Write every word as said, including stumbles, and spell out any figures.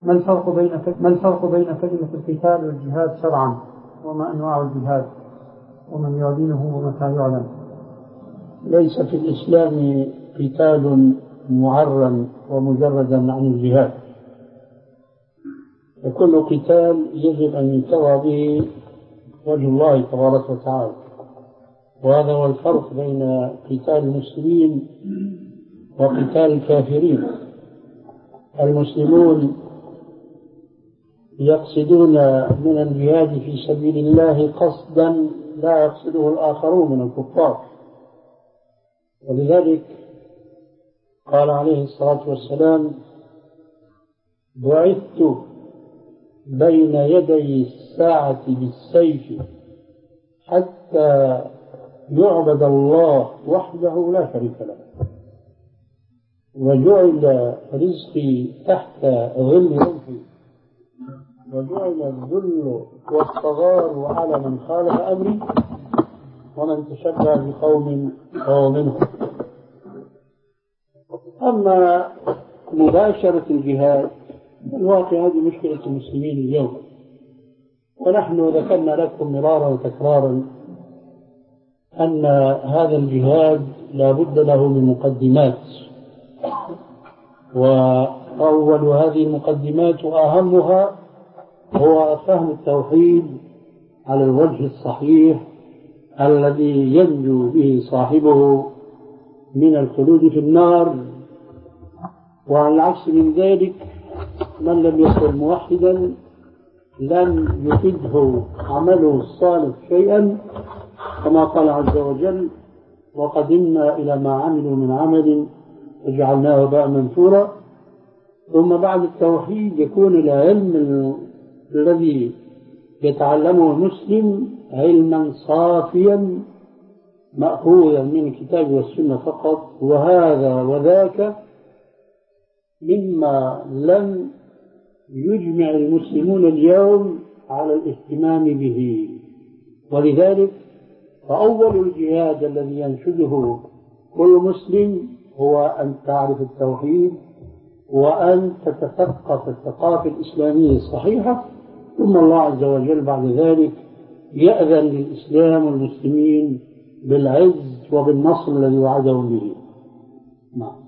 ما الفرق بين ما الفرق بين كلمة القتال والجهاد شرعا، وما أنواع الجهاد، ومن يعلنه ومتى يعلن؟ ليس في الإسلام قتال معرا ومجردا عن الجهاد، وكل قتال يجب أن ينتوى به وجه الله تبارك وتعالى، وهذا هو الفرق بين قتال المسلمين وقتال الكافرين. المسلمون يقصدون من الجهاد في سبيل الله قصدا لا يقصده الآخرون من الكفار، ولذلك قال عليه الصلاة والسلام: بعثت بين يدي الساعة بالسيف حتى يعبد الله وحده لا شريك له، وجعل رزقي تحت ظل رمحي، وجعل الذل والصغار على من خالف أمري، ومن تشبه بقوم فهو منهم. أما مباشرة الجهاد الواقع هذه مشكلة المسلمين اليوم، ونحن ذكرنا لكم مرارا وتكرارا أن هذا الجهاد لا بد له من مقدمات، وأول هذه المقدمات وأهمها هو فهم التوحيد على الوجه الصحيح الذي ينجو به صاحبه من الخلود في النار. وعلى العكس من ذلك من لم يكن موحدا لم يفده عمله الصالح شيئا، كما قال عز وجل: وقدمنا إلى ما عملوا من عمل فجعلناه هباء منثورا. ثم بعد التوحيد يكون العلم الذي يتعلمه المسلم علما صافيا مأخوذا من الكتاب والسنة فقط، وهذا وذاك مما لم يجمع المسلمون اليوم على الاهتمام به. ولذلك فأول الجهاد الذي ينشده كل مسلم هو أن تعرف التوحيد وأن تتثقف الثقافة الإسلامية الصحيحة، ثم الله عز وجل بعد ذلك يأذن للإسلام والمسلمين بالعز وبالنصر الذي وعدهم به. نعم.